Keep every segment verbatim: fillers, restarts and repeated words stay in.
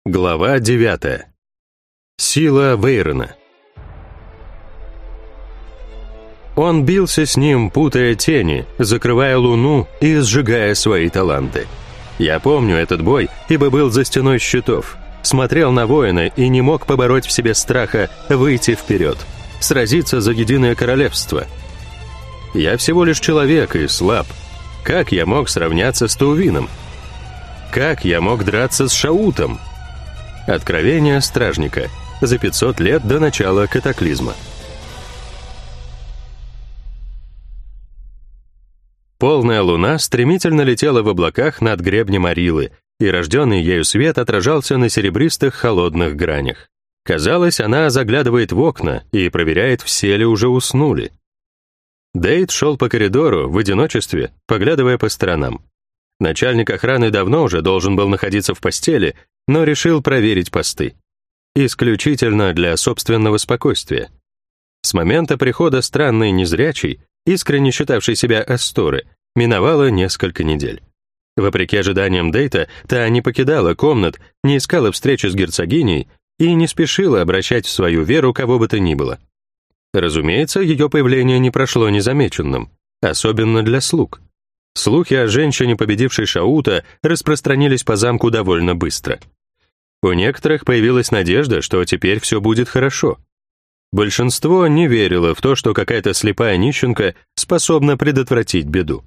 Глава девятая. Сила Вейрона. Он бился с ним, путая тени, закрывая луну и сжигая свои таланты. Я помню этот бой, ибо был за стеной щитов, смотрел на воина и не мог побороть в себе страха выйти вперед, сразиться за единое королевство. Я всего лишь человек и слаб. Как я мог сравняться с Туувином? Как я мог драться с Шаутом? Откровение стражника за пятьсот лет до начала катаклизма. Полная луна стремительно летела в облаках над гребнем Арилы, и рожденный ею свет отражался на серебристых холодных гранях. Казалось, она заглядывает в окна и проверяет, все ли уже уснули. Дейт шел по коридору в одиночестве, поглядывая по сторонам. Начальник охраны давно уже должен был находиться в постели, но решил проверить посты. Исключительно для собственного спокойствия. С момента прихода странной незрячей, искренне считавшей себя Асторы, миновало несколько недель. Вопреки ожиданиям Дейта, та не покидала комнат, не искала встречи с герцогиней и не спешила обращать в свою веру кого бы то ни было. Разумеется, ее появление не прошло незамеченным, особенно для слуг. Слухи о женщине, победившей Шаута, распространились по замку довольно быстро. У некоторых появилась надежда, что теперь все будет хорошо. Большинство не верило в то, что какая-то слепая нищенка способна предотвратить беду.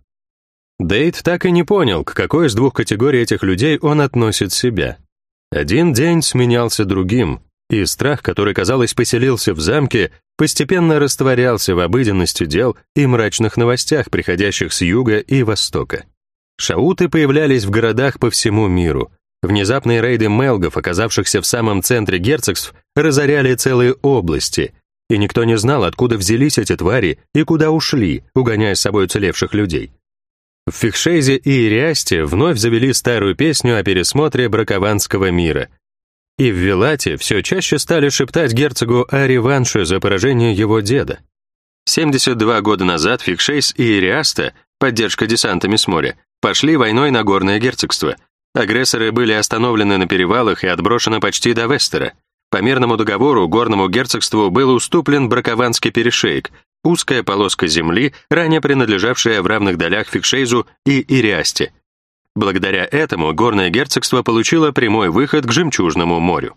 Дейт так и не понял, к какой из двух категорий этих людей он относит себя. Один день сменялся другим, и страх, который, казалось, поселился в замке, постепенно растворялся в обыденности дел и мрачных новостях, приходящих с юга и востока. Шауты появлялись в городах по всему миру. Внезапные рейды мелгов, оказавшихся в самом центре герцогств, разоряли целые области, и никто не знал, откуда взялись эти твари и куда ушли, угоняя с собой уцелевших людей. В Фихшейзе и Ириасте вновь завели старую песню о пересмотре бракованского мира. И в Вилате все чаще стали шептать герцогу о реванше за поражение его деда. семьдесят два года назад Фихшейз и Ириаста, поддержка десантами с моря, пошли войной на Горное герцогство. Агрессоры были остановлены на перевалах и отброшены почти до Вестера. По мирному договору Горному герцогству был уступлен Бракованский перешеек, узкая полоска земли, ранее принадлежавшая в равных долях Фихшейзу и Ириасте. Благодаря этому Горное герцогство получило прямой выход к Жемчужному морю.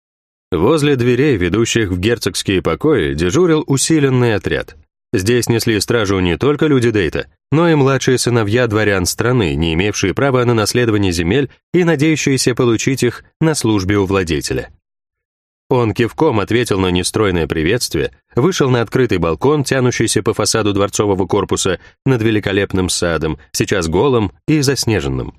Возле дверей, ведущих в герцогские покои, дежурил усиленный отряд. Здесь несли стражу не только люди Дейта, но и младшие сыновья дворян страны, не имевшие права на наследование земель и надеющиеся получить их на службе у владетеля. Он кивком ответил на нестройное приветствие, вышел на открытый балкон, тянущийся по фасаду дворцового корпуса над великолепным садом, сейчас голым и заснеженным.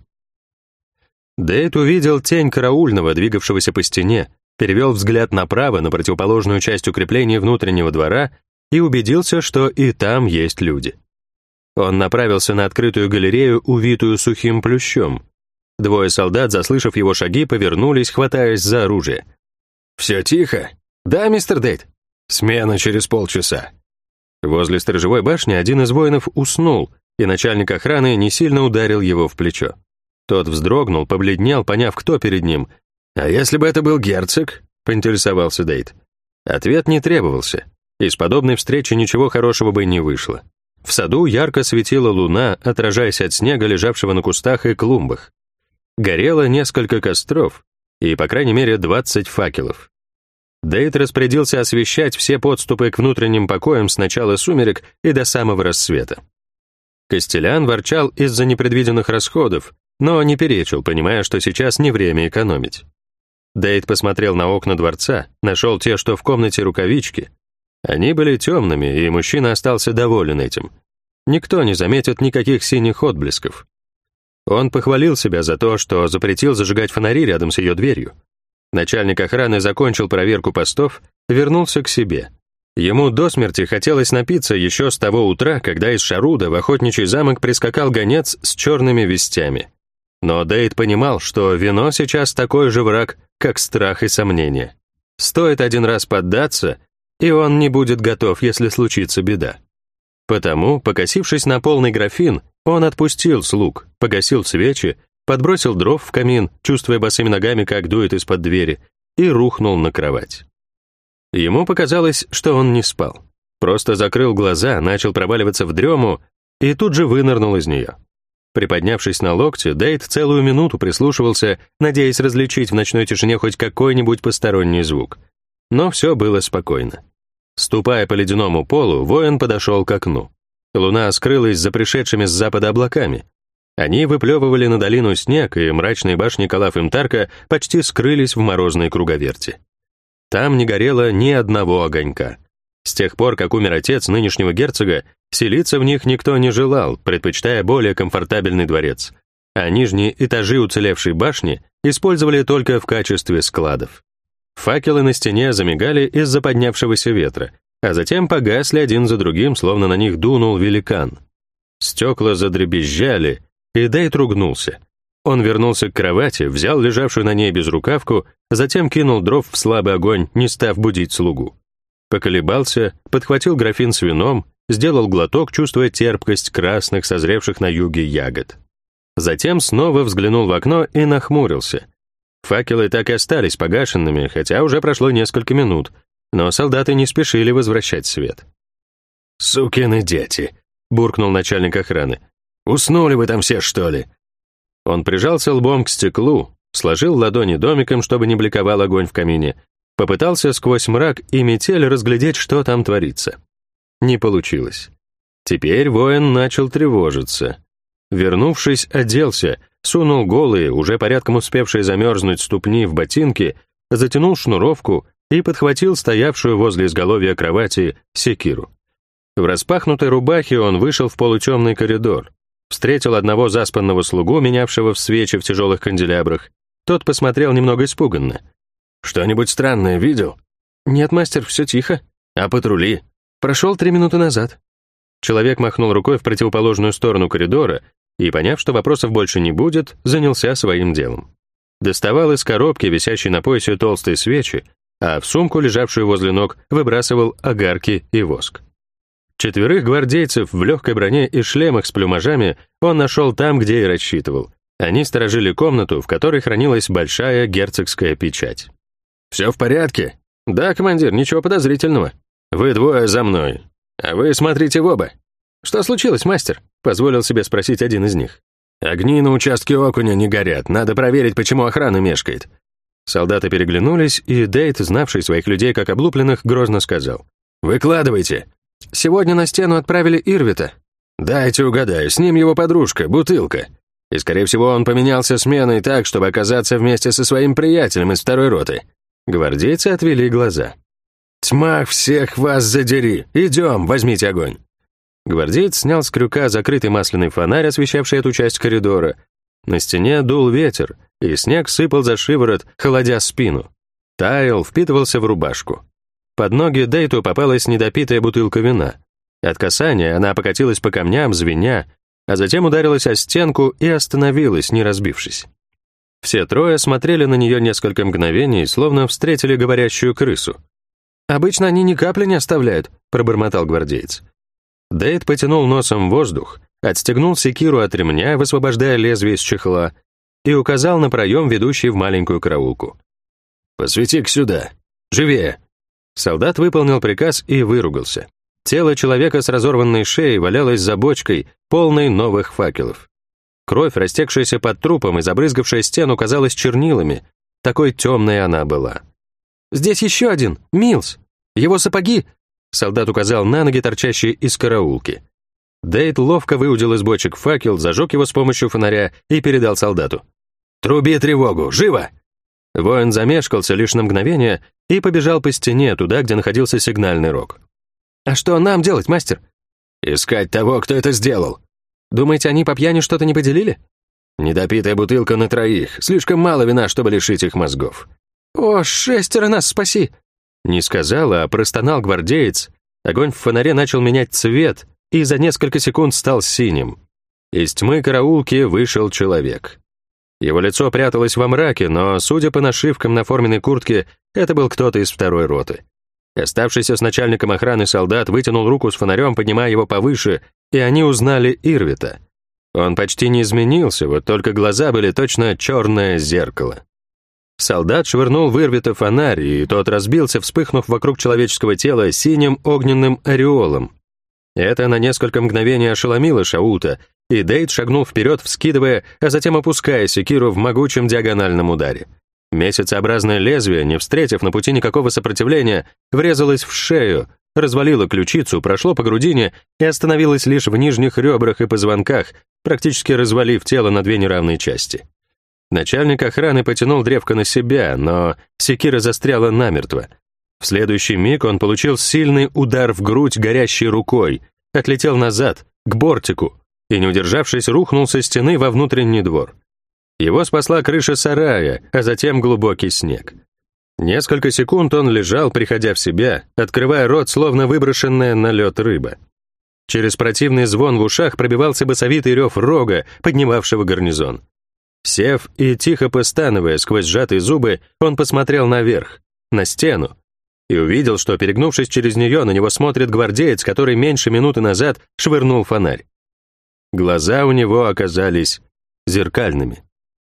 Дейт увидел тень караульного, двигавшегося по стене, перевел взгляд направо на противоположную часть укреплений внутреннего двора и убедился, что и там есть люди. Он направился на открытую галерею, увитую сухим плющом. Двое солдат, заслышав его шаги, повернулись, хватаясь за оружие. «Все тихо?» «Да, мистер Дейт». «Смена через полчаса». Возле сторожевой башни один из воинов уснул, и начальник охраны не сильно ударил его в плечо. Тот вздрогнул, побледнел, поняв, кто перед ним. «А если бы это был герцог?» — поинтересовался Дейт. Ответ не требовался. Из подобной встречи ничего хорошего бы не вышло. В саду ярко светила луна, отражаясь от снега, лежавшего на кустах и клумбах. Горело несколько костров, и, по крайней мере, двадцать факелов. Дейт распорядился освещать все подступы к внутренним покоям с начала сумерек и до самого рассвета. Костелян ворчал из-за непредвиденных расходов, но не перечил, понимая, что сейчас не время экономить. Дейт посмотрел на окна дворца, нашел те, что в комнате рукавички. Они были темными, и мужчина остался доволен этим. Никто не заметит никаких синих отблесков. Он похвалил себя за то, что запретил зажигать фонари рядом с ее дверью. Начальник охраны закончил проверку постов, вернулся к себе. Ему до смерти хотелось напиться еще с того утра, когда из Шаруда в охотничий замок прискакал гонец с черными вестями. Но Дейт понимал, что вино сейчас такой же враг, как страх и сомнения. Стоит один раз поддаться, и он не будет готов, если случится беда. Потому, покосившись на полный графин, он отпустил слуг, погасил свечи подбросил дров в камин, чувствуя босыми ногами, как дует из-под двери, и рухнул на кровать. Ему показалось, что он не спал. Просто закрыл глаза, начал проваливаться в дрему и тут же вынырнул из нее. Приподнявшись на локте, Дейт целую минуту прислушивался, надеясь различить в ночной тишине хоть какой-нибудь посторонний звук. Но все было спокойно. Ступая по ледяному полу, воин подошел к окну. Луна скрылась за пришедшими с запада облаками. Они выплевывали на долину снег, и мрачные башни Калаф-Имтарка почти скрылись в морозной круговерти. Там не горело ни одного огонька. С тех пор, как умер отец нынешнего герцога, селиться в них никто не желал, предпочитая более комфортабельный дворец, а нижние этажи уцелевшей башни использовали только в качестве складов. Факелы на стене замигали из-за поднявшегося ветра, а затем погасли один за другим, словно на них дунул великан. Стекла задребезжали, и Дейт ругнулся. Он вернулся к кровати, взял лежавшую на ней безрукавку, затем кинул дров в слабый огонь, не став будить слугу. Поколебался, подхватил графин с вином, сделал глоток, чувствуя терпкость красных, созревших на юге ягод. Затем снова взглянул в окно и нахмурился. Факелы так и остались погашенными, хотя уже прошло несколько минут, но солдаты не спешили возвращать свет. «Сукины дети!» — буркнул начальник охраны. «Уснули вы там все, что ли?» Он прижался лбом к стеклу, сложил ладони домиком, чтобы не бликовал огонь в камине, попытался сквозь мрак и метель разглядеть, что там творится. Не получилось. Теперь воин начал тревожиться. Вернувшись, оделся, сунул голые, уже порядком успевшие замерзнуть ступни в ботинки, затянул шнуровку и подхватил стоявшую возле изголовья кровати секиру. В распахнутой рубахе он вышел в полутемный коридор, встретил одного заспанного слугу, менявшего в свечи в тяжелых канделябрах. Тот посмотрел немного испуганно. «Что-нибудь странное видел?» «Нет, мастер, все тихо». «А патрули?» «Прошел три минуты назад». Человек махнул рукой в противоположную сторону коридора и, поняв, что вопросов больше не будет, занялся своим делом. Доставал из коробки, висящей на поясе, толстые свечи, а в сумку, лежавшую возле ног, выбрасывал огарки и воск. Четверых гвардейцев в легкой броне и шлемах с плюмажами он нашел там, где и рассчитывал. Они сторожили комнату, в которой хранилась большая герцогская печать. «Все в порядке?» «Да, командир, ничего подозрительного». «Вы двое за мной. А вы смотрите в оба». «Что случилось, мастер?» — позволил себе спросить один из них. «Огни на участке окуня не горят. Надо проверить, почему охрана мешкает». Солдаты переглянулись, и Дейт, знавший своих людей как облупленных, грозно сказал: «Выкладывайте». «Сегодня на стену отправили Ирвита». «Дайте угадаю, с ним его подружка, Бутылка. И, скорее всего, он поменялся сменой так, чтобы оказаться вместе со своим приятелем из второй роты». Гвардейцы отвели глаза. «Тьма всех вас задери! Идем, возьмите огонь!» Гвардеец снял с крюка закрытый масляный фонарь, освещавший эту часть коридора. На стене дул ветер, и снег сыпал за шиворот, холодя спину. Таял, впитывался в рубашку. Под ноги Дейту попалась недопитая бутылка вина. От касания она покатилась по камням, звеня, а затем ударилась о стенку и остановилась, не разбившись. Все трое смотрели на нее несколько мгновений, словно встретили говорящую крысу. «Обычно они ни капли не оставляют», — пробормотал гвардеец. Дейт потянул носом воздух, отстегнул секиру от ремня, высвобождая лезвие из чехла, и указал на проем, ведущий в маленькую караулку. «Посвети-ка сюда! Живее!» Солдат выполнил приказ и выругался. Тело человека с разорванной шеей валялось за бочкой, полной новых факелов. Кровь, растекшаяся под трупом и забрызгавшая стену, казалась чернилами. Такой темной она была. «Здесь еще один, Милс! Его сапоги!» Солдат указал на ноги, торчащие из караулки. Дейт ловко выудил из бочек факел, зажег его с помощью фонаря и передал солдату. «Труби тревогу! Живо!» Воин замешкался лишь на мгновение и побежал по стене, туда, где находился сигнальный рог. «А что нам делать, мастер?» «Искать того, кто это сделал». «Думаете, они по пьяни что-то не поделили?» «Недопитая бутылка на троих. Слишком мало вина, чтобы лишить их мозгов». «О, шестеро нас спаси!» Не сказал, а простонал гвардеец. Огонь в фонаре начал менять цвет и за несколько секунд стал синим. Из тьмы караулки вышел человек. Его лицо пряталось во мраке, но, судя по нашивкам на форменной куртке, это был кто-то из второй роты. Оставшийся с начальником охраны солдат вытянул руку с фонарем, поднимая его повыше, и они узнали Ирвита. Он почти не изменился, вот только глаза были точно черное зеркало. Солдат швырнул в Ирвита фонарь, и тот разбился, вспыхнув вокруг человеческого тела синим огненным ореолом. Это на несколько мгновений ошеломило Шаута, и Дейт шагнул вперед, вскидывая, а затем опуская секиру в могучем диагональном ударе. Месяцеобразное лезвие, не встретив на пути никакого сопротивления, врезалось в шею, развалило ключицу, прошло по грудине и остановилось лишь в нижних ребрах и позвонках, практически развалив тело на две неравные части. Начальник охраны потянул древко на себя, но секира застряла намертво. В следующий миг он получил сильный удар в грудь горящей рукой, отлетел назад, к бортику, и, не удержавшись, рухнул со стены во внутренний двор. Его спасла крыша сарая, а затем глубокий снег. Несколько секунд он лежал, приходя в себя, открывая рот, словно выброшенная на лед рыба. Через противный звон в ушах пробивался басовитый рев рога, поднимавшего гарнизон. Сев и тихо постановая сквозь сжатые зубы, он посмотрел наверх, на стену, и увидел, что, перегнувшись через нее, на него смотрит гвардеец, который меньше минуты назад швырнул фонарь. Глаза у него оказались зеркальными.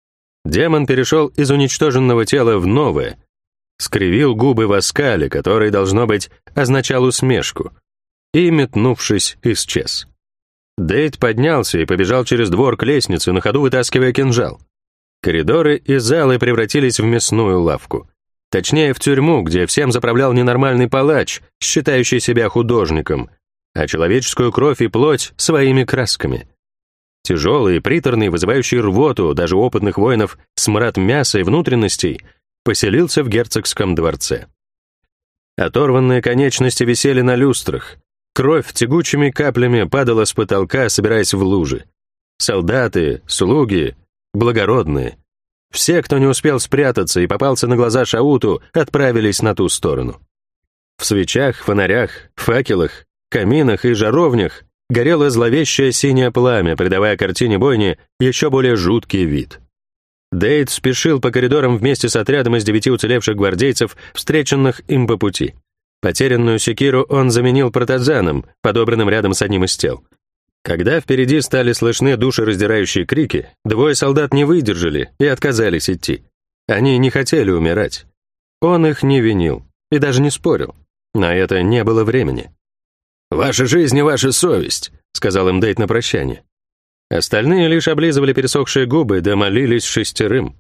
Демон перешел из уничтоженного тела в новое, скривил губы в оскале, который, должно быть, означал усмешку, и, метнувшись, исчез. Дейт поднялся и побежал через двор к лестнице, на ходу вытаскивая кинжал. Коридоры и залы превратились в мясную лавку. Точнее, в тюрьму, где всем заправлял ненормальный палач, считающий себя художником, а человеческую кровь и плоть своими красками. Тяжелый, приторный, вызывающий рвоту даже опытных воинов смрад мяса и внутренностей поселился в герцогском дворце. Оторванные конечности висели на люстрах. Кровь тягучими каплями падала с потолка, собираясь в лужи. Солдаты, слуги, благородные. Все, кто не успел спрятаться и попался на глаза Шауту, отправились на ту сторону. В свечах, фонарях, факелах, каминах и жаровнях горело зловещее синее пламя, придавая картине бойни еще более жуткий вид. Дейт спешил по коридорам вместе с отрядом из девяти уцелевших гвардейцев, встреченных им по пути. Потерянную секиру он заменил протазаном, подобранным рядом с одним из тел. Когда впереди стали слышны душераздирающие крики, двое солдат не выдержали и отказались идти. Они не хотели умирать. Он их не винил и даже не спорил. На это не было времени. «Ваша жизнь и ваша совесть», — сказал им Дейт на прощание. Остальные лишь облизывали пересохшие губы да молились шестерым.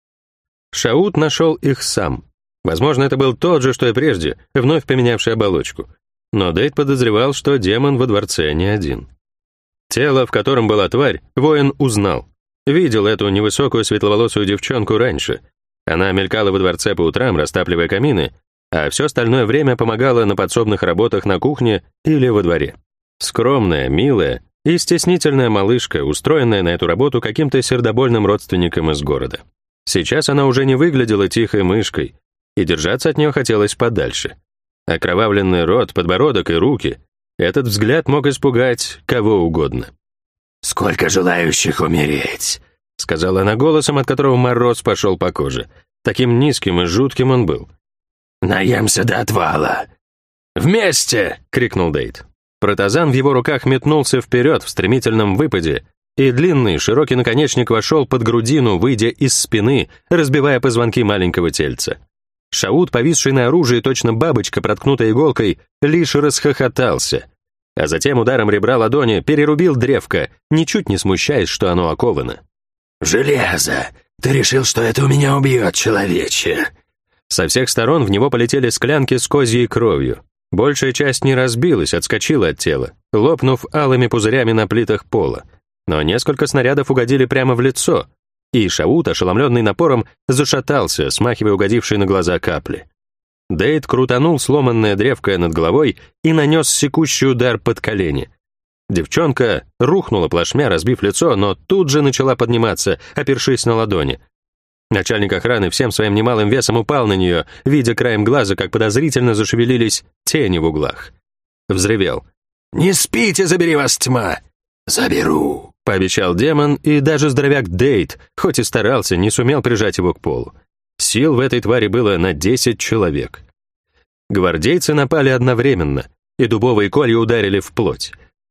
Шаут нашел их сам. Возможно, это был тот же, что и прежде, вновь поменявший оболочку. Но Дейт подозревал, что демон во дворце не один. Тело, в котором была тварь, воин узнал. Видел эту невысокую светловолосую девчонку раньше. Она мелькала во дворце по утрам, растапливая камины, а все остальное время помогала на подсобных работах на кухне или во дворе. Скромная, милая и стеснительная малышка, устроенная на эту работу каким-то сердобольным родственником из города. Сейчас она уже не выглядела тихой мышкой, и держаться от нее хотелось подальше. Окровавленный рот, подбородок и руки — этот взгляд мог испугать кого угодно. «Сколько желающих умереть?» — сказала она голосом, от которого мороз пошел по коже. Таким низким и жутким он был. «Наемся до отвала!» «Вместе!» — крикнул Дейт. Протазан в его руках метнулся вперед в стремительном выпаде, и длинный широкий наконечник вошел под грудину, выйдя из спины, разбивая позвонки маленького тельца. Шаут, повисший на оружии, точно бабочка, проткнутая иголкой, лишь расхохотался, а затем ударом ребра ладони перерубил древко, ничуть не смущаясь, что оно оковано. «Железо! Ты решил, что это у меня убьет, человече!» Со всех сторон в него полетели склянки с козьей кровью. Большая часть не разбилась, отскочила от тела, лопнув алыми пузырями на плитах пола. Но несколько снарядов угодили прямо в лицо, и Шаут, ошеломленный напором, зашатался, смахивая угодившие на глаза капли. Дейт крутанул сломанное древко над головой и нанес секущий удар под колени. Девчонка рухнула плашмя, разбив лицо, но тут же начала подниматься, опершись на ладони. Начальник охраны всем своим немалым весом упал на нее, видя краем глаза, как подозрительно зашевелились тени в углах. Взревел. «Не спите, забери вас тьма!» «Заберу!» — пообещал демон, и даже здоровяк Дейт, хоть и старался, не сумел прижать его к полу. Сил в этой твари было на десять человек. Гвардейцы напали одновременно, и дубовые колья ударили в плоть.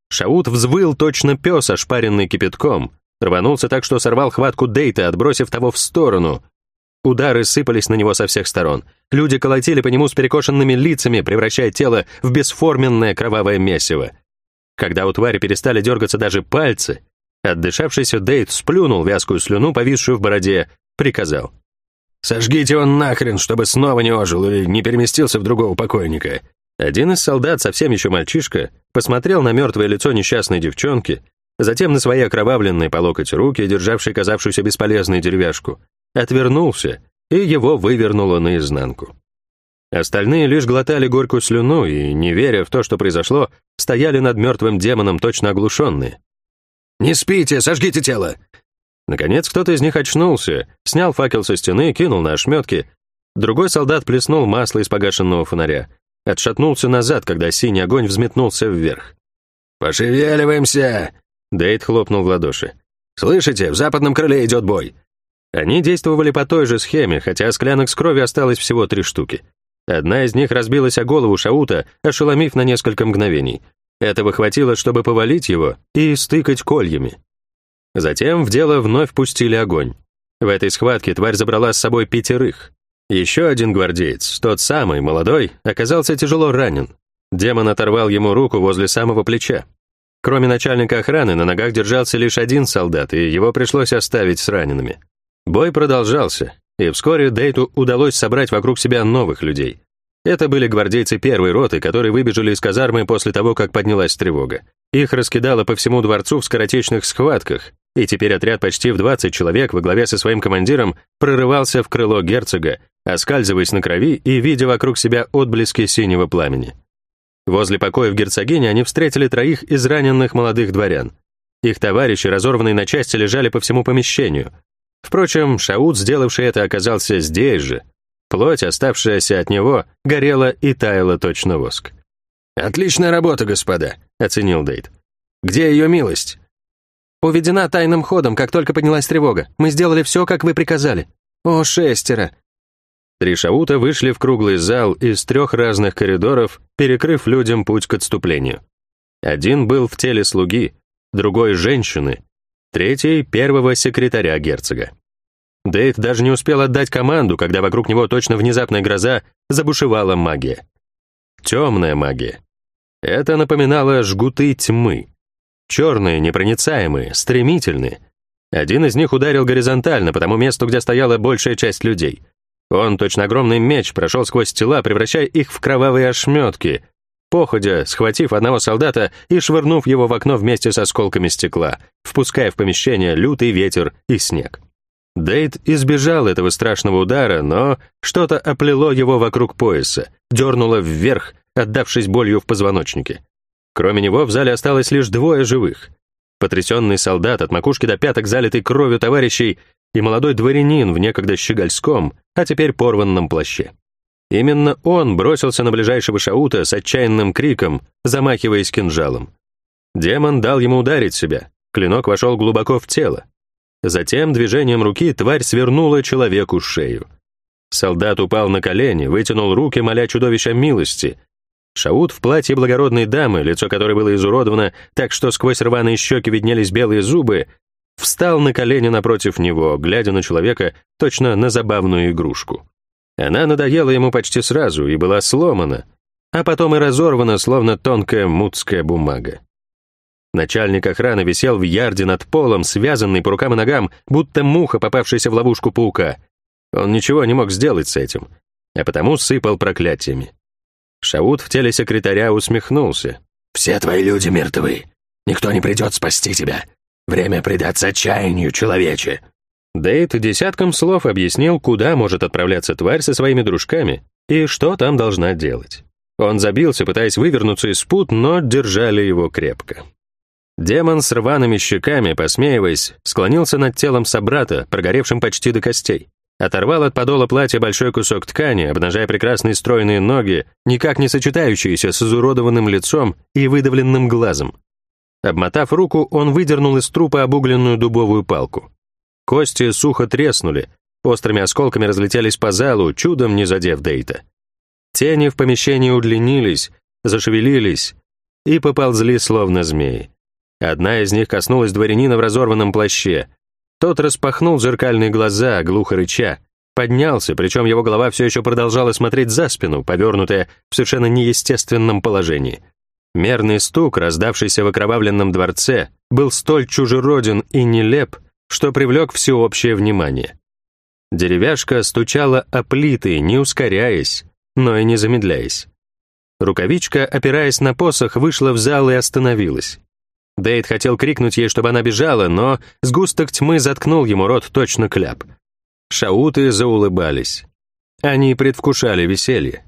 Шаут взвыл точно пес, ошпаренный кипятком, рванулся так, что сорвал хватку Дейта, отбросив того в сторону. Удары сыпались на него со всех сторон. Люди колотили по нему с перекошенными лицами, превращая тело в бесформенное кровавое месиво. Когда у твари перестали дергаться даже пальцы, отдышавшийся Дейт сплюнул вязкую слюну, повисшую в бороде, приказал: «Сожгите он нахрен, чтобы снова не ожил или не переместился в другого покойника». Один из солдат, совсем еще мальчишка, посмотрел на мертвое лицо несчастной девчонки, затем на свои окровавленные по локоть руки, державшие казавшуюся бесполезной деревяшку, отвернулся, и его вывернуло наизнанку. Остальные лишь глотали горькую слюну и, не веря в то, что произошло, стояли над мертвым демоном точно оглушенные. «Не спите, сожгите тело!» Наконец кто-то из них очнулся, снял факел со стены, кинул на ошметки. Другой солдат плеснул масло из погашенного фонаря, отшатнулся назад, когда синий огонь взметнулся вверх. «Пошевеливаемся!» Дейт хлопнул в ладоши. «Слышите, в западном крыле идет бой!» Они действовали по той же схеме, хотя склянок с кровью осталось всего три штуки. Одна из них разбилась о голову Шаута, ошеломив на несколько мгновений. Этого хватило, чтобы повалить его и стыкать кольями. Затем в дело вновь пустили огонь. В этой схватке тварь забрала с собой пятерых. Еще один гвардеец, тот самый, молодой, оказался тяжело ранен. Демон оторвал ему руку возле самого плеча. Кроме начальника охраны, на ногах держался лишь один солдат, и его пришлось оставить с ранеными. Бой продолжался, и вскоре Дейту удалось собрать вокруг себя новых людей. Это были гвардейцы первой роты, которые выбежали из казармы после того, как поднялась тревога. Их раскидало по всему дворцу в скоротечных схватках, и теперь отряд почти в двадцать человек во главе со своим командиром прорывался в крыло герцога, оскальзываясь на крови и видя вокруг себя отблески синего пламени. Возле покоев герцогини они встретили троих израненных молодых дворян. Их товарищи, разорванные на части, лежали по всему помещению. Впрочем, Шаут, сделавший это, оказался здесь же. Плоть, оставшаяся от него, горела и таяла точно воск. «Отличная работа, господа», — оценил Дейт. «Где ее милость?» «Уведена тайным ходом, как только поднялась тревога. Мы сделали все, как вы приказали. О, шестеро!» Три Шаута вышли в круглый зал из трех разных коридоров, перекрыв людям путь к отступлению. Один был в теле слуги, другой — женщины, третий — первого секретаря герцога. Дейт даже не успел отдать команду, когда вокруг него точно внезапная гроза забушевала магия. Темная магия. Это напоминало жгуты тьмы. Черные, непроницаемые, стремительные. Один из них ударил горизонтально по тому месту, где стояла большая часть людей. Он, точно огромный меч, прошел сквозь тела, превращая их в кровавые ошметки, походя, схватив одного солдата и швырнув его в окно вместе с осколками стекла, впуская в помещение лютый ветер и снег. Дейт избежал этого страшного удара, но что-то оплело его вокруг пояса, дернуло вверх, отдавшись болью в позвоночнике. Кроме него в зале осталось лишь двое живых. Потрясенный солдат, от макушки до пяток залитый кровью товарищей, и молодой дворянин в некогда щегольском, а теперь порванном плаще. Именно он бросился на ближайшего Шаута с отчаянным криком, замахиваясь кинжалом. Демон дал ему ударить себя, клинок вошел глубоко в тело. Затем движением руки тварь свернула человеку шею. Солдат упал на колени, вытянул руки, моля чудовища милости. Шаут в платье благородной дамы, лицо которой было изуродовано так, что сквозь рваные щеки виднелись белые зубы, встал на колени напротив него, глядя на человека точно на забавную игрушку. Она надоела ему почти сразу и была сломана, а потом и разорвана, словно тонкая мутская бумага. Начальник охраны висел в ярде над полом, связанный по рукам и ногам, будто муха, попавшаяся в ловушку паука. Он ничего не мог сделать с этим, а потому сыпал проклятиями. Шаут в теле секретаря усмехнулся. «Все твои люди мертвы. Никто не придет спасти тебя. Время предаться отчаянию, человече». Дейт десятком слов объяснил, куда может отправляться тварь со своими дружками и что там должна делать. Он забился, пытаясь вывернуться из пут, но держали его крепко. Демон с рваными щеками, посмеиваясь, склонился над телом собрата, прогоревшим почти до костей. Оторвал от подола платья большой кусок ткани, обнажая прекрасные стройные ноги, никак не сочетающиеся с изуродованным лицом и выдавленным глазом. Обмотав руку, он выдернул из трупа обугленную дубовую палку. Кости сухо треснули, острыми осколками разлетелись по залу, чудом не задев Дейта. Тени в помещении удлинились, зашевелились. и поползли словно змеи. Одна из них коснулась дворянина в разорванном плаще. Тот распахнул зеркальные глаза, глухо рыча, поднялся, причем его голова все еще продолжала смотреть за спину, повернутая в совершенно неестественном положении. Мерный стук, раздавшийся в окровавленном дворце, был столь чужероден и нелеп, что привлек всеобщее внимание. Деревяшка стучала о плиты, не ускоряясь, но и не замедляясь. Рукавичка, опираясь на посох, вышла в зал и остановилась. Дейт хотел крикнуть ей, чтобы она бежала, но сгусток тьмы заткнул ему рот точно кляп. Шауты заулыбались. Они предвкушали веселье.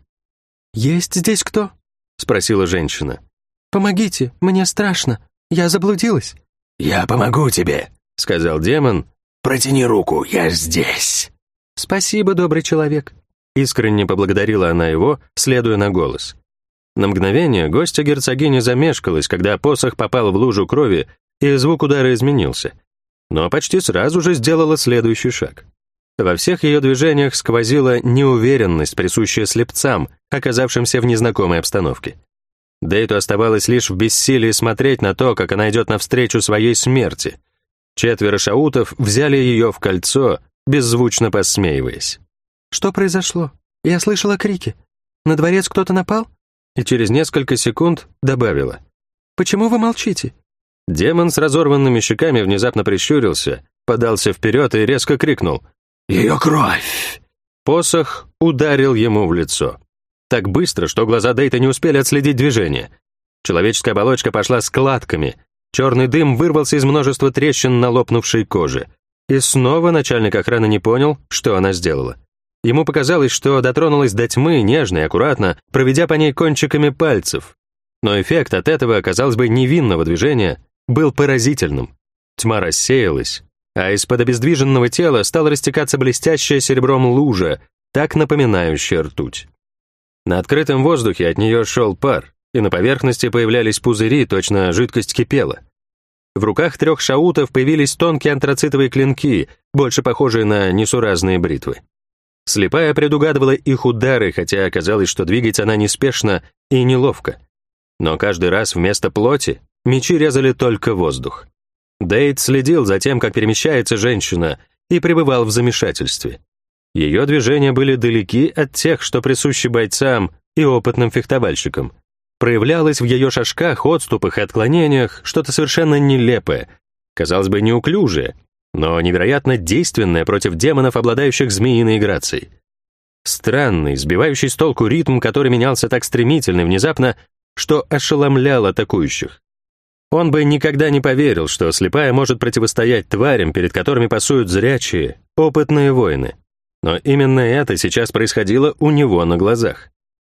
«Есть здесь кто?» — спросила женщина. «Помогите, мне страшно, я заблудилась». «Я помогу тебе», — сказал демон. «Протяни руку, я здесь». «Спасибо, добрый человек». Искренне поблагодарила она его, следуя на голос. На мгновение гостья герцогини замешкалась, когда посох попал в лужу крови, и звук удара изменился. Но почти сразу же сделала следующий шаг. Во всех ее движениях сквозила неуверенность, присущая слепцам, оказавшимся в незнакомой обстановке. Дейту оставалось лишь в бессилии смотреть на то, как она идет навстречу своей смерти. Четверо шаутов взяли ее в кольцо, беззвучно посмеиваясь. «Что произошло? Я слышала крики. На дворец кто-то напал?» И через несколько секунд добавила. «Почему вы молчите?» Демон с разорванными щеками внезапно прищурился, подался вперед и резко крикнул. «Ее кровь!» Посох ударил ему в лицо. Так быстро, что глаза Дейта не успели отследить движение. Человеческая оболочка пошла складками, черный дым вырвался из множества трещин на лопнувшей коже. И снова начальник охраны не понял, что она сделала. Ему показалось, что дотронулась до тьмы нежно и аккуратно, проведя по ней кончиками пальцев. Но эффект от этого, казалось бы, невинного движения был поразительным. Тьма рассеялась, а из-под обездвиженного тела стала растекаться блестящая серебром лужа, так напоминающая ртуть. На открытом воздухе от нее шел пар, и на поверхности появлялись пузыри, точно жидкость кипела. В руках трех шаутов появились тонкие антрацитовые клинки, больше похожие на несуразные бритвы. Слепая предугадывала их удары, хотя оказалось, что двигается она неспешно и неловко. Но каждый раз вместо плоти мечи резали только воздух. Дейт следил за тем, как перемещается женщина, и пребывал в замешательстве. Ее движения были далеки от тех, что присущи бойцам и опытным фехтовальщикам. Проявлялось в ее шажках, отступах и отклонениях что-то совершенно нелепое, казалось бы, неуклюжее, но невероятно действенное против демонов, обладающих змеиной грацией. Странный, сбивающий с толку ритм, который менялся так стремительно и внезапно, что ошеломлял атакующих. Он бы никогда не поверил, что слепая может противостоять тварям, перед которыми пасуют зрячие, опытные воины. Но именно это сейчас происходило у него на глазах.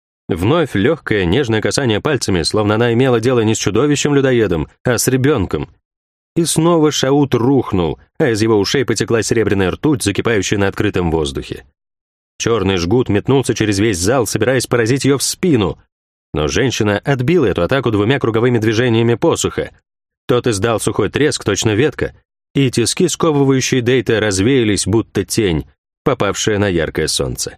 Вновь легкое, нежное касание пальцами, словно она имела дело не с чудовищем-людоедом, а с ребенком. И снова шаут рухнул, а из его ушей потекла серебряная ртуть, закипающая на открытом воздухе. Черный жгут метнулся через весь зал, собираясь поразить ее в спину, но женщина отбила эту атаку двумя круговыми движениями посоха. Тот издал сухой треск, точно ветка, и тиски, сковывающие Дейта, развеялись, будто тень, попавшая на яркое солнце.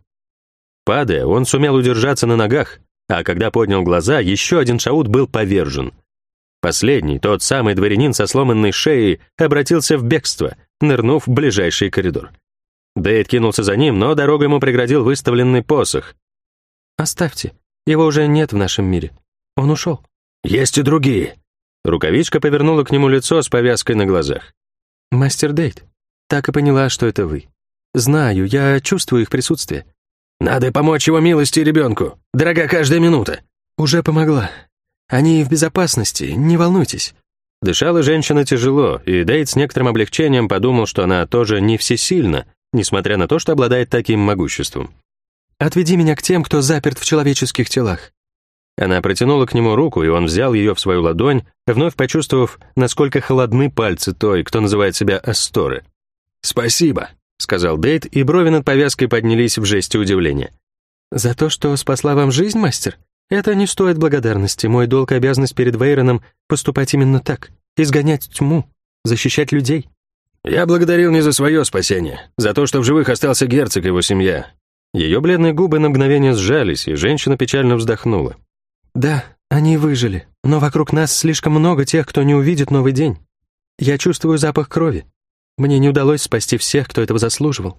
Падая, он сумел удержаться на ногах, а когда поднял глаза, еще один шаут был повержен. Последний, тот самый дворянин со сломанной шеей, обратился в бегство, нырнув в ближайший коридор. Дейт кинулся за ним, но дорогу ему преградил выставленный посох. «Оставьте, его уже нет в нашем мире. Он ушел». «Есть и другие». Рукавичка повернула к нему лицо с повязкой на глазах. «Мастер Дейт, так и поняла, что это вы. Знаю, я чувствую их присутствие». «Надо помочь его милости ребенку. Дорога каждая минута». «Уже помогла. Они в безопасности, не волнуйтесь». Дышала женщина тяжело, и Дейт с некоторым облегчением подумал, что она тоже не всесильна, несмотря на то, что обладает таким могуществом. «Отведи меня к тем, кто заперт в человеческих телах». Она протянула к нему руку, и он взял ее в свою ладонь, вновь почувствовав, насколько холодны пальцы той, кто называет себя Асторы. «Спасибо», — сказал Дейт, и брови над повязкой поднялись в жесте удивления. «За то, что спасла вам жизнь, мастер? Это не стоит благодарности. Мой долг и обязанность перед Вейроном поступать именно так. Изгонять тьму, защищать людей». «Я благодарил не за свое спасение, за то, что в живых остался герцог и его семья». Ее бледные губы на мгновение сжались, и женщина печально вздохнула. «Да, Они выжили, но вокруг нас слишком много тех, кто не увидит новый день. Я чувствую запах крови. Мне не удалось спасти всех, кто этого заслуживал».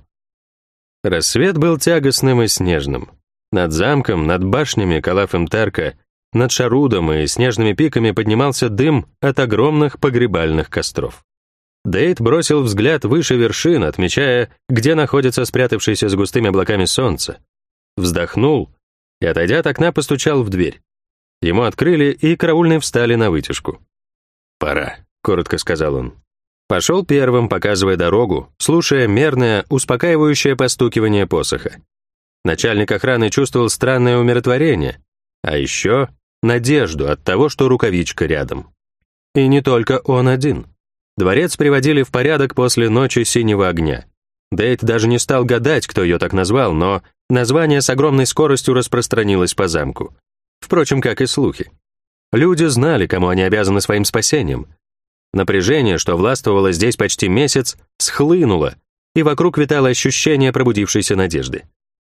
Рассвет был тягостным и снежным. Над замком, над башнями Калаф-Мтарка, над Шарудом и снежными пиками поднимался дым от огромных погребальных костров. Дейт бросил взгляд выше вершин, отмечая, где находится спрятавшееся с густыми облаками солнце. Вздохнул и, отойдя от окна, постучал в дверь. Ему открыли, и караульные встали на вытяжку. «Пора», — коротко сказал он. Пошел первым, показывая дорогу, слушая мерное, успокаивающее постукивание посоха. Начальник охраны чувствовал странное умиротворение, а еще надежду от того, что рукавичка рядом. И не только он один. Дворец приводили в порядок после ночи синего огня. Дейт даже не стал гадать, кто ее так назвал, но название с огромной скоростью распространилось по замку. Впрочем, как и слухи. Люди знали, кому они обязаны своим спасением. Напряжение, что властвовало здесь почти месяц, схлынуло, и вокруг витало ощущение пробудившейся надежды.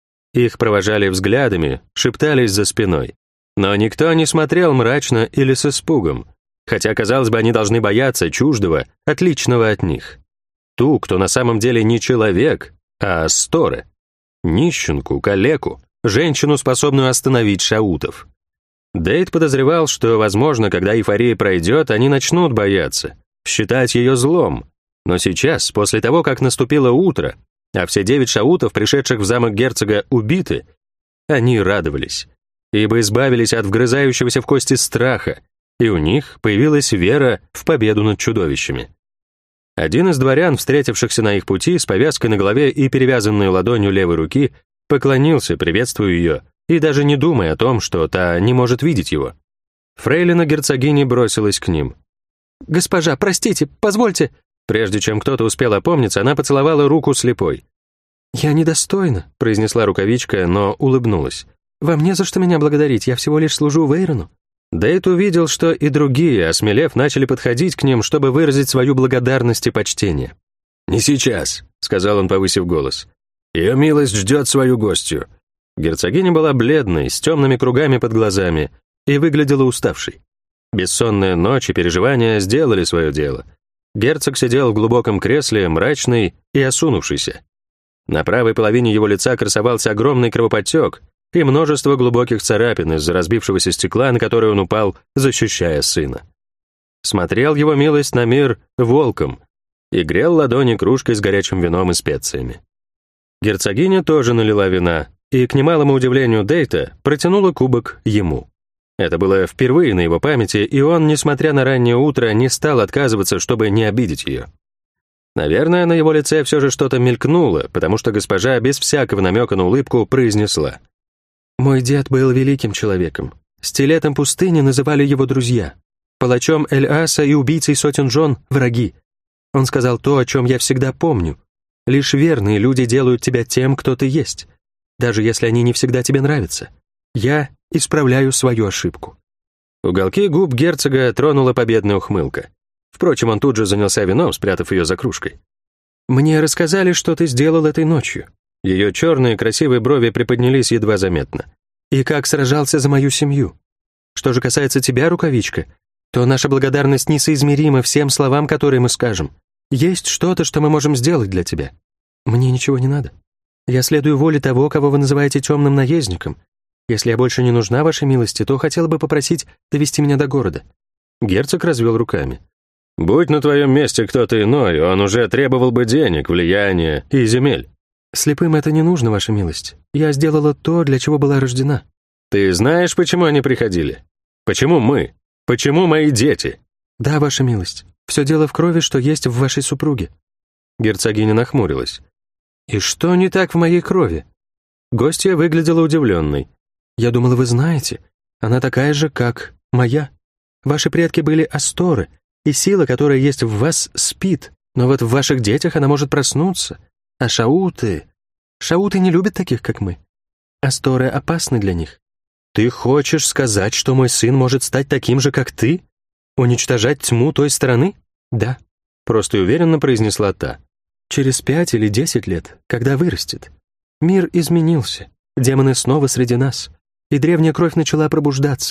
Их провожали взглядами, шептались за спиной. Но никто не смотрел мрачно или с испугом, хотя, казалось бы, они должны бояться чуждого, отличного от них. Ту, кто на самом деле не человек, а Асторы. Нищенку, калеку, женщину, способную остановить шаутов. Дейт подозревал, что, возможно, когда эйфория пройдет, они начнут бояться, считать ее злом. Но сейчас, после того, как наступило утро, а все девять шаутов, пришедших в замок герцога, убиты, они радовались, ибо избавились от вгрызающегося в кости страха, и у них появилась вера в победу над чудовищами. Один из дворян, встретившихся на их пути, с повязкой на голове и перевязанной ладонью левой руки, поклонился, приветствуя ее, и даже не думая о том, что та не может видеть его. Фрейлина герцогини бросилась к ним. «Госпожа, простите, позвольте...» Прежде чем кто-то успел опомниться, она поцеловала руку слепой. «Я недостойна», — произнесла рукавичка, но улыбнулась. «Вам не за что меня благодарить, я всего лишь служу Вейрону». Дейт увидел, что и другие, осмелев, начали подходить к ним, чтобы выразить свою благодарность и почтение. «Не сейчас», — сказал он, повысив голос. «Ее милость ждет свою гостью». Герцогиня была бледной, с темными кругами под глазами, и выглядела уставшей. Бессонная ночь и переживания сделали свое дело. Герцог сидел в глубоком кресле, мрачный и осунувшийся. На правой половине его лица красовался огромный кровоподтек и множество глубоких царапин из-за разбившегося стекла, на которое он упал, защищая сына. Смотрел его милость на мир волком и грел ладони кружкой с горячим вином и специями. Герцогиня тоже налила вина, и, к немалому удивлению Дейта, протянула кубок ему. Это было впервые на его памяти, и он, несмотря на раннее утро, не стал отказываться, чтобы не обидеть ее. Наверное, на его лице все же что-то мелькнуло, потому что госпожа без всякого намека на улыбку произнесла. «Мой дед был великим человеком. Стилетом пустыни называли его друзья. Палачом Эль-Аса и убийцей сотен жен — враги. Он сказал то, о чем я всегда помню. Лишь верные люди делают тебя тем, кто ты есть, даже если они не всегда тебе нравятся. Я исправляю свою ошибку». Уголки губ герцога тронула победная ухмылка. Впрочем, он тут же занялся вином, спрятав ее за кружкой. «Мне рассказали, что ты сделал этой ночью». Ее черные красивые брови приподнялись едва заметно. «И как сражался за мою семью. Что же касается тебя, рукавичка, то наша благодарность несоизмерима всем словам, которые мы скажем. Есть что-то, что мы можем сделать для тебя. Мне ничего не надо. Я следую воле того, кого вы называете темным наездником. Если я больше не нужна вашей милости, то хотела бы попросить довести меня до города». Герцог развел руками. «Будь на твоем месте кто-то иной, он уже требовал бы денег, влияния и земель». «Слепым это не нужно, ваша милость. Я сделала то, для чего была рождена». «Ты знаешь, почему они приходили? Почему мы? Почему мои дети?» «Да, ваша милость. Все дело в крови, что есть в вашей супруге». Герцогиня нахмурилась. «И что не так в моей крови?» Гостья выглядела удивленной. «Я думала, вы знаете. Она такая же, как моя. Ваши предки были Асторы, и сила, которая есть в вас, спит. Но вот в ваших детях она может проснуться. А шауты... Шауты не любят таких, как мы. Асторы опасны для них. Ты хочешь сказать, что мой сын может стать таким же, как ты? Уничтожать тьму той стороны? Да», — просто и уверенно произнесла та. «Через пять или десять лет, когда вырастет. Мир изменился, демоны снова среди нас, и древняя кровь начала пробуждаться.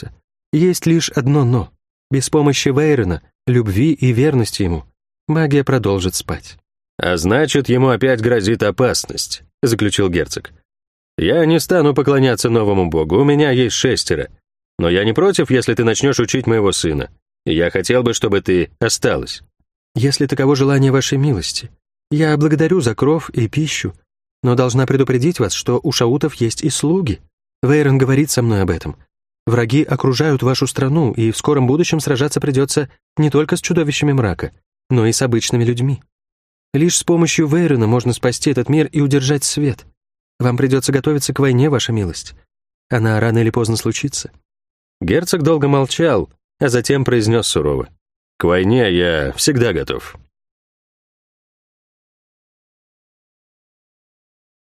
Есть лишь одно «но». Без помощи Вейрона, любви и верности ему, магия продолжит спать. «А значит, ему опять грозит опасность», — заключил герцог. «Я не стану поклоняться новому богу, у меня есть шестеро. Но я не против, если ты начнешь учить моего сына. И я хотел бы, чтобы ты осталась». Если таково желание вашей милости, я благодарю за кров и пищу, но должна предупредить вас, что у шаутов есть и слуги. Вейрон говорит со мной об этом. Враги окружают вашу страну, и в скором будущем сражаться придется не только с чудовищами мрака, но и с обычными людьми. Лишь с помощью Вейрона можно спасти этот мир и удержать свет. Вам придется готовиться к войне, ваша милость. Она рано или поздно случится». Герцог долго молчал, а затем произнес сурово: «К войне я всегда готов».